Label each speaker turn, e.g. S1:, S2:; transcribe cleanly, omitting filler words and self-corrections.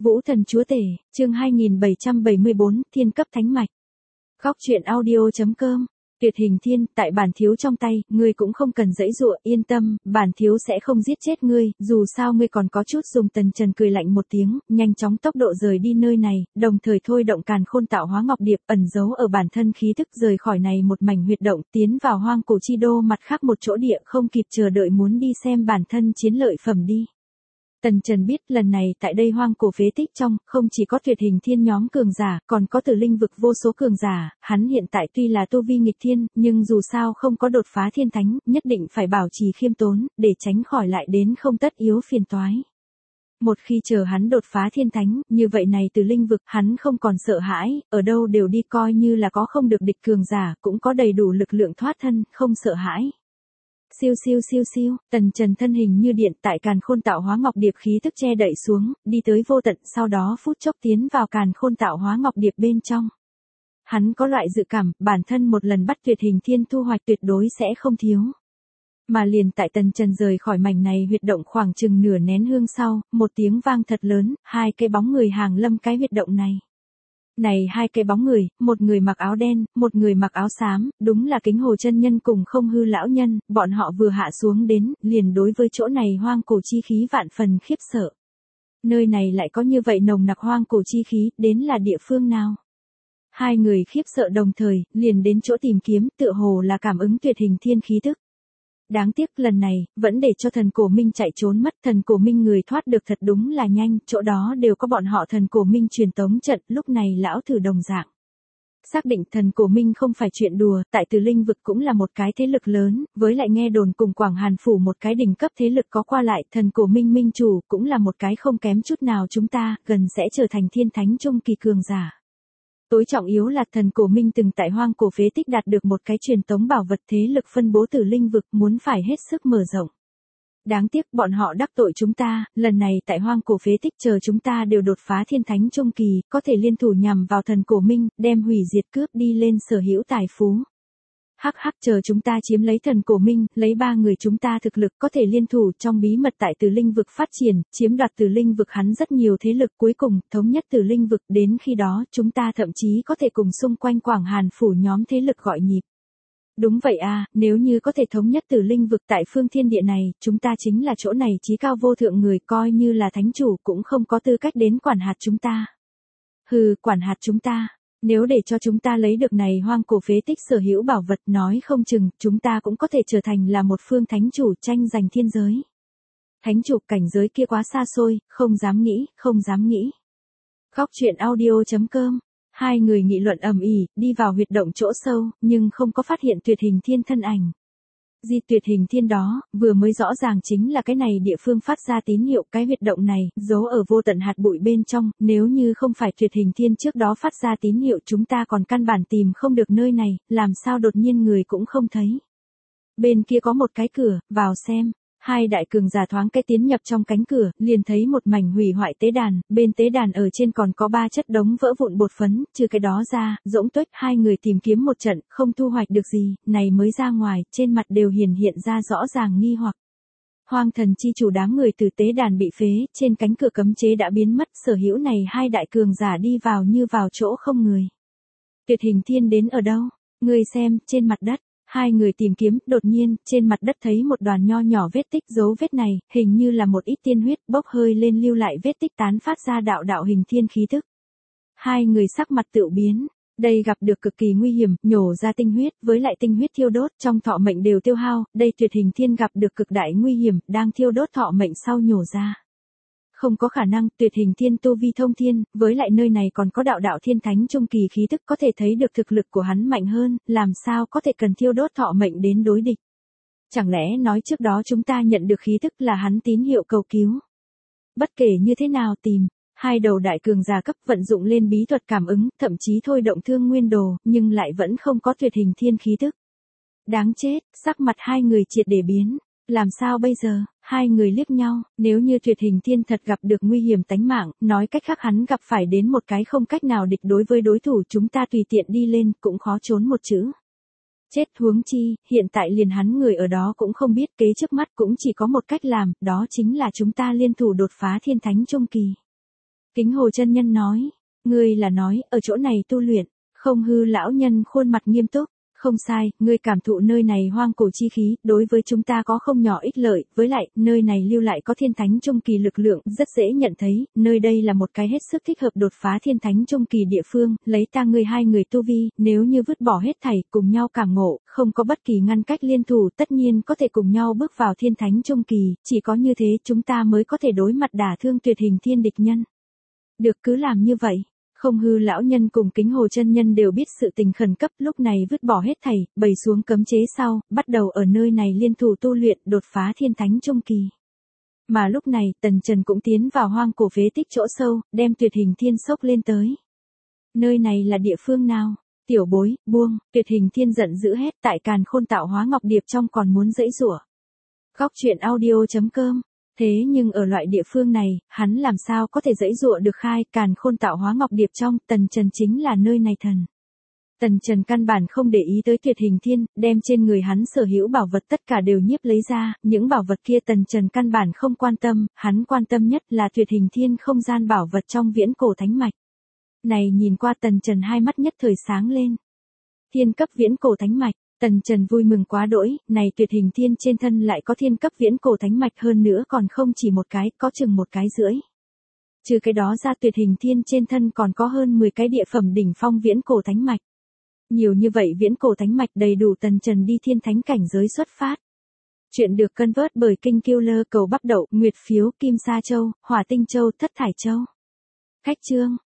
S1: Vũ Thần Chúa Tể, chương 2774, Thiên cấp thánh mạch. Góc truyện audio.com. Tuyệt hình thiên, tại bản thiếu trong tay, ngươi cũng không cần giãy giụa, yên tâm, bản thiếu sẽ không giết chết ngươi, dù sao ngươi còn có chút dùng. Tần Trần cười lạnh một tiếng, nhanh chóng tốc độ rời đi nơi này, đồng thời thôi động càn khôn tạo hóa ngọc điệp ẩn giấu ở bản thân khí thức rời khỏi này một mảnh huyệt động, tiến vào hoang cổ chi đô mặt khác một chỗ địa, không kịp chờ đợi muốn đi xem bản thân chiến lợi phẩm đi. Tần Trần biết lần này tại đây hoang cổ phế tích trong, không chỉ có tuyệt hình thiên nhóm cường giả, còn có tử linh vực vô số cường giả, hắn hiện tại tuy là tu vi nghịch thiên, nhưng dù sao không có đột phá thiên thánh, nhất định phải bảo trì khiêm tốn, để tránh khỏi lại đến không tất yếu phiền toái. Một khi chờ hắn đột phá thiên thánh, như vậy này từ linh vực hắn không còn sợ hãi, ở đâu đều đi coi như là có không được địch cường giả, cũng có đầy đủ lực lượng thoát thân, không sợ hãi. Siêu siêu siêu siêu, Tần Trần thân hình như điện tại càn khôn tạo hóa ngọc điệp khí tức che đậy xuống, đi tới vô tận, sau đó phút chốc tiến vào càn khôn tạo hóa ngọc điệp bên trong. Hắn có loại dự cảm, bản thân một lần bắt tuyệt hình thiên thu hoạch tuyệt đối sẽ không thiếu. Mà liền tại Tần Trần rời khỏi mảnh này huyệt động khoảng chừng nửa nén hương sau, một tiếng vang thật lớn, hai cái bóng người hàng lâm cái huyệt động này. Này hai cái bóng người, một người mặc áo đen, một người mặc áo xám, đúng là Kính Hồ chân nhân cùng Không Hư lão nhân, bọn họ vừa hạ xuống đến, liền đối với chỗ này hoang cổ chi khí vạn phần khiếp sợ. Nơi này lại có như vậy nồng nặc hoang cổ chi khí, đến là địa phương nào? Hai người khiếp sợ đồng thời, liền đến chỗ tìm kiếm, tựa hồ là cảm ứng tuyệt hình thiên khí tức. Đáng tiếc lần này, vẫn để cho thần cổ minh chạy trốn mất, thần cổ minh người thoát được thật đúng là nhanh, chỗ đó đều có bọn họ thần cổ minh truyền tống trận, lúc này lão thử đồng dạng. Xác định thần cổ minh không phải chuyện đùa, tại từ linh vực cũng là một cái thế lực lớn, với lại nghe đồn cùng Quảng Hàn Phủ một cái đỉnh cấp thế lực có qua lại, thần cổ minh minh chủ cũng là một cái không kém chút nào chúng ta, gần sẽ trở thành thiên thánh trung kỳ cường giả. Tối trọng yếu là thần cổ minh từng tại hoang cổ phế tích đạt được một cái truyền tống bảo vật thế lực phân bố từ linh vực muốn phải hết sức mở rộng. Đáng tiếc bọn họ đắc tội chúng ta, lần này tại hoang cổ phế tích chờ chúng ta đều đột phá thiên thánh trung kỳ, có thể liên thủ nhằm vào thần cổ minh, đem hủy diệt cướp đi lên sở hữu tài phú. Hắc hắc chờ chúng ta chiếm lấy thần cổ minh, lấy ba người chúng ta thực lực có thể liên thủ trong bí mật tại từ linh vực phát triển, chiếm đoạt từ linh vực hắn rất nhiều thế lực cuối cùng, thống nhất từ linh vực đến khi đó chúng ta thậm chí có thể cùng xung quanh Quảng Hàn Phủ nhóm thế lực gọi nhịp. Đúng vậy à, nếu như có thể thống nhất từ linh vực tại phương thiên địa này, chúng ta chính là chỗ này chí cao vô thượng người coi như là thánh chủ cũng không có tư cách đến quản hạt chúng ta. Hừ, quản hạt chúng ta. Nếu để cho chúng ta lấy được này hoang cổ phế tích sở hữu bảo vật nói không chừng, chúng ta cũng có thể trở thành là một phương thánh chủ tranh giành thiên giới. Thánh chủ cảnh giới kia quá xa xôi, không dám nghĩ, không dám nghĩ. Góc truyện audio.com. Hai người nghị luận ầm ĩ, đi vào huyệt động chỗ sâu, nhưng không có phát hiện tuyệt hình thiên thân ảnh. Di tuyệt hình thiên đó, vừa mới rõ ràng chính là cái này địa phương phát ra tín hiệu, cái huyệt động này, giấu ở vô tận hạt bụi bên trong, nếu như không phải tuyệt hình thiên trước đó phát ra tín hiệu chúng ta còn căn bản tìm không được nơi này, làm sao đột nhiên người cũng không thấy. Bên kia có một cái cửa, vào xem. Hai đại cường giả thoáng cái tiến nhập trong cánh cửa, liền thấy một mảnh hủy hoại tế đàn, bên tế đàn ở trên còn có ba chất đống vỡ vụn bột phấn, trừ cái đó ra, rỗng tuếch, hai người tìm kiếm một trận, không thu hoạch được gì, này mới ra ngoài, trên mặt đều hiện ra rõ ràng nghi hoặc. Hoang thần chi chủ đám người từ tế đàn bị phế, trên cánh cửa cấm chế đã biến mất, sở hữu này hai đại cường giả đi vào như vào chỗ không người. Tuyệt hình thiên đến ở đâu? Người xem, trên mặt đất. Hai người tìm kiếm, đột nhiên, trên mặt đất thấy một đoàn nho nhỏ vết tích, dấu vết này, hình như là một ít tiên huyết, bốc hơi lên lưu lại vết tích tán phát ra đạo đạo hình thiên khí tức. Hai người sắc mặt tựu biến, đây gặp được cực kỳ nguy hiểm, nhổ ra tinh huyết, với lại tinh huyết thiêu đốt, trong thọ mệnh đều tiêu hao, đây tuyệt hình thiên gặp được cực đại nguy hiểm, đang thiêu đốt thọ mệnh sau nhổ ra. Không có khả năng, tuyệt hình thiên tu vi thông thiên, với lại nơi này còn có đạo đạo thiên thánh trung kỳ khí tức có thể thấy được thực lực của hắn mạnh hơn, làm sao có thể cần thiêu đốt thọ mệnh đến đối địch. Chẳng lẽ nói trước đó chúng ta nhận được khí tức là hắn tín hiệu cầu cứu. Bất kể như thế nào tìm, hai đầu đại cường giả cấp vận dụng lên bí thuật cảm ứng, thậm chí thôi động thương nguyên đồ, nhưng lại vẫn không có tuyệt hình thiên khí tức. Đáng chết, sắc mặt hai người triệt để biến. Làm sao bây giờ? Hai người liếc nhau, nếu như tuyệt hình thiên thật gặp được nguy hiểm tánh mạng, nói cách khác hắn gặp phải đến một cái không cách nào địch đối với đối thủ chúng ta tùy tiện đi lên cũng khó trốn một chữ. Chết huống chi, hiện tại liền hắn người ở đó cũng không biết kế trước mắt cũng chỉ có một cách làm, đó chính là chúng ta liên thủ đột phá thiên thánh trung kỳ. Kính Hồ chân nhân nói, ngươi là nói, ở chỗ này tu luyện, Không Hư lão nhân khuôn mặt nghiêm túc, không sai, ngươi cảm thụ nơi này hoang cổ chi khí, đối với chúng ta có không nhỏ ích lợi, với lại, nơi này lưu lại có thiên thánh trung kỳ lực lượng, rất dễ nhận thấy, nơi đây là một cái hết sức thích hợp đột phá thiên thánh trung kỳ địa phương, lấy ta ngươi hai người tu vi, nếu như vứt bỏ hết thảy, cùng nhau cảm ngộ, không có bất kỳ ngăn cách liên thủ, tất nhiên có thể cùng nhau bước vào thiên thánh trung kỳ, chỉ có như thế chúng ta mới có thể đối mặt đả thương tuyệt hình thiên địch nhân. Được, cứ làm như vậy. Không Hư lão nhân cùng Kính Hồ chân nhân đều biết sự tình khẩn cấp, lúc này vứt bỏ hết thảy, bày xuống cấm chế sau, bắt đầu ở nơi này liên thủ tu luyện, đột phá thiên thánh trung kỳ. Mà lúc này, Tần Trần cũng tiến vào hoang cổ phế tích chỗ sâu, đem tuyệt hình thiên sốc lên tới. Nơi này là địa phương nào? Tiểu bối, buông, tuyệt hình thiên giận dữ hét, tại Càn Khôn Tạo Hóa Ngọc Điệp trong còn muốn giãy giụa. Góc truyện audio.com. Thế nhưng ở loại địa phương này, hắn làm sao có thể giãy giụa được khai, Càn Khôn Tạo Hóa Ngọc Điệp trong, Tần Trần chính là nơi này thần. Tần Trần căn bản không để ý tới tuyệt hình thiên, đem trên người hắn sở hữu bảo vật tất cả đều nhiếp lấy ra, những bảo vật kia Tần Trần căn bản không quan tâm, hắn quan tâm nhất là tuyệt hình thiên không gian bảo vật trong viễn cổ thánh mạch. Này nhìn qua Tần Trần hai mắt nhất thời sáng lên. Thiên cấp viễn cổ thánh mạch. Tần Trần vui mừng quá đỗi, này tuyệt hình thiên trên thân lại có thiên cấp viễn cổ thánh mạch, hơn nữa còn không chỉ một cái, có chừng 1,5 cái. Trừ cái đó ra tuyệt hình thiên trên thân còn có hơn 10 cái địa phẩm đỉnh phong viễn cổ thánh mạch. Nhiều như vậy viễn cổ thánh mạch đầy đủ Tần Trần đi thiên thánh cảnh giới xuất phát. Chuyện được cân vớt bởi Kinh Killer Cầu Bắp Đậu, Nguyệt Phiếu, Kim Sa Châu, Hỏa Tinh Châu, Thất Thải Châu. Khách chương.